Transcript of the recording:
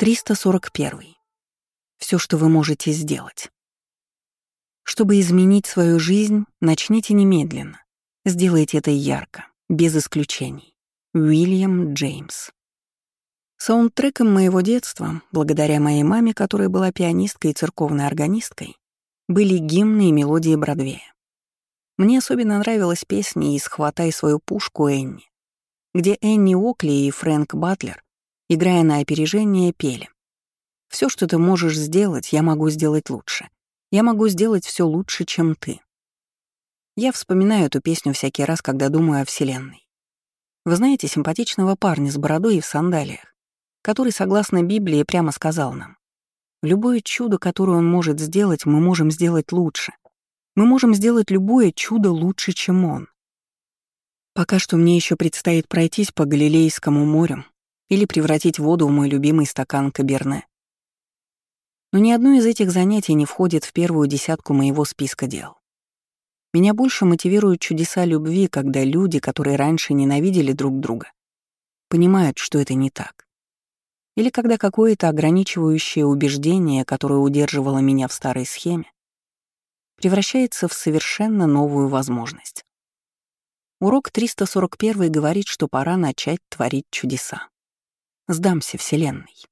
341. Все, что вы можете сделать. Чтобы изменить свою жизнь, начните немедленно. Сделайте это ярко, без исключений. Уильям Джеймс. Саундтреком моего детства, благодаря моей маме, которая была пианисткой и церковной органисткой, были гимны и мелодии Бродвея. Мне особенно нравилась песня из «Хватай свою пушку, Энни», где Энни Окли и Фрэнк Батлер, играя на опережение, пели: «Все, что ты можешь сделать, я могу сделать лучше. Я могу сделать все лучше, чем ты». Я вспоминаю эту песню всякий раз, когда думаю о Вселенной. Вы знаете симпатичного парня с бородой и в сандалиях, который, согласно Библии, прямо сказал нам: любое чудо, которое он может сделать, мы можем сделать лучше. Мы можем сделать любое чудо лучше, чем он. Пока что мне еще предстоит пройтись по Галилейскому морю или превратить воду в мой любимый стакан каберне. Но ни одно из этих занятий не входит в первую десятку моего списка дел. Меня больше мотивируют чудеса любви, когда люди, которые раньше ненавидели друг друга, понимают, что это не так. Или когда какое-то ограничивающее убеждение, которое удерживало меня в старой схеме, превращается в совершенно новую возможность. Урок 341 говорит, что пора начать творить чудеса. Сдамся Вселенной.